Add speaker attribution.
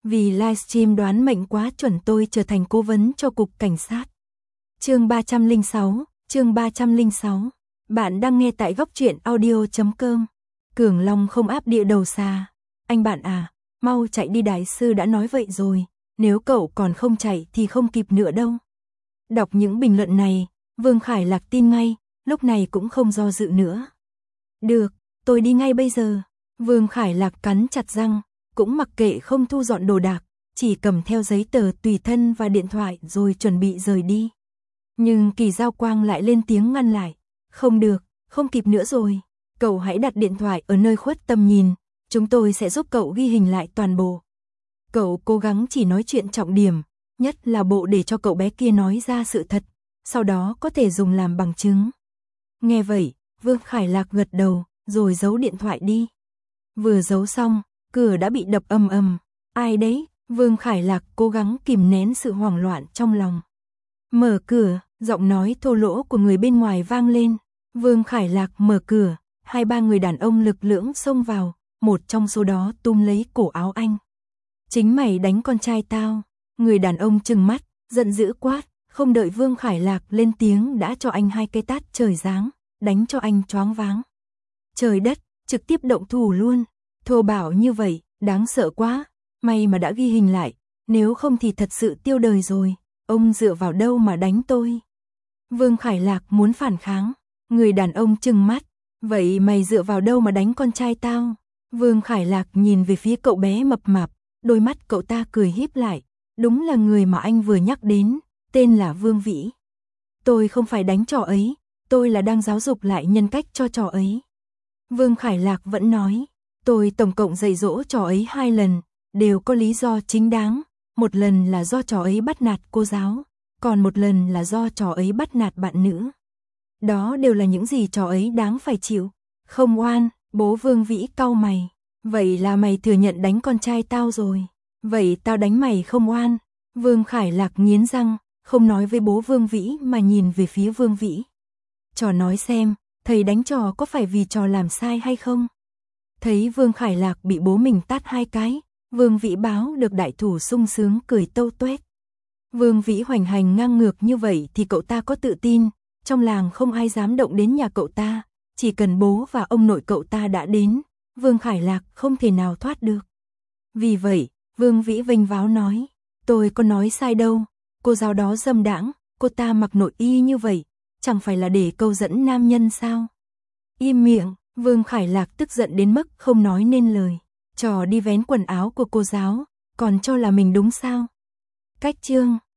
Speaker 1: Vì livestream đoán mệnh quá chuẩn tôi trở thành cố vấn cho cục cảnh sát. Chương 306. Bạn đang nghe tại góc truyện audio.com. Cường Long không áp địa đầu xa. Anh bạn à, mau chạy đi, đại sư đã nói vậy rồi, nếu cậu còn không chạy thì không kịp nữa đâu. Đọc những bình luận này, Vương Khải Lạc tin ngay, lúc này cũng không do dự nữa. Được, tôi đi ngay bây giờ. Vương Khải Lạc cắn chặt răng, cũng mặc kệ không thu dọn đồ đạc, chỉ cầm theo giấy tờ tùy thân và điện thoại rồi chuẩn bị rời đi. Nhưng Kỳ Giao Quang lại lên tiếng ngăn lại. Không được, không kịp nữa rồi. Cậu hãy đặt điện thoại ở nơi khuất tầm nhìn, chúng tôi sẽ giúp cậu ghi hình lại toàn bộ. Cậu cố gắng chỉ nói chuyện trọng điểm, nhất là bộ để cho cậu bé kia nói ra sự thật, sau đó có thể dùng làm bằng chứng. Nghe vậy, Vương Khải Lạc gật đầu, rồi giấu điện thoại đi. Vừa giấu xong, cửa đã bị đập ầm ầm. Ai đấy? Vương Khải Lạc cố gắng kìm nén sự hoảng loạn trong lòng. Mở cửa, giọng nói thô lỗ của người bên ngoài vang lên. Vương Khải Lạc mở cửa, 2-3 người đàn ông lực lưỡng xông vào, một trong số đó túm lấy cổ áo anh. Chính mày đánh con trai tao. Người đàn ông trừng mắt, giận dữ quát, không đợi Vương Khải Lạc lên tiếng đã cho anh 2 cái tát trời giáng, đánh cho anh choáng váng. Trời đất, trực tiếp động thủ luôn. Thô bạo như vậy, đáng sợ quá. May mà đã ghi hình lại, nếu không thì thật sự tiêu đời rồi. Ông dựa vào đâu mà đánh tôi? Vương Khải Lạc muốn phản kháng. Người đàn ông trừng mắt, vậy mày dựa vào đâu mà đánh con trai tao? Vương Khải Lạc nhìn về phía cậu bé mập mạp, đôi mắt cậu ta cười híp lại. Đúng là người mà anh vừa nhắc đến, tên là Vương Vĩ. Tôi không phải đánh trò ấy, tôi là đang giáo dục lại nhân cách cho trò ấy. Vương Khải Lạc vẫn nói, tôi tổng cộng dạy dỗ trò ấy 2 lần, đều có lý do chính đáng. Một lần là do trò ấy bắt nạt cô giáo, còn một lần là do trò ấy bắt nạt bạn nữ. Đó đều là những gì trò ấy đáng phải chịu. Không oan. Bố Vương Vĩ cau mày. Vậy là mày thừa nhận đánh con trai tao rồi. Vậy tao đánh mày không oan. Vương Khải Lạc nghiến răng, không nói với bố Vương Vĩ mà nhìn về phía Vương Vĩ. Trò nói xem, thầy đánh trò có phải vì trò làm sai hay không? Thấy Vương Khải Lạc bị bố mình tát 2 cái, Vương Vĩ báo được đại thủ sung sướng cười tâu tuét. Vương Vĩ hoành hành ngang ngược như vậy thì cậu ta có tự tin, trong làng không ai dám động đến nhà cậu ta, chỉ cần bố và ông nội cậu ta đã đến, Vương Khải Lạc không thể nào thoát được. Vì vậy, Vương Vĩ vênh váo nói, tôi có nói sai đâu, cô giáo đó dâm đãng, cô ta mặc nội y như vậy, chẳng phải là để câu dẫn nam nhân sao? Im miệng. Vương Khải Lạc tức giận đến mức không nói nên lời. Trò đi vén quần áo của cô giáo, còn cho là mình đúng sao? Cách chương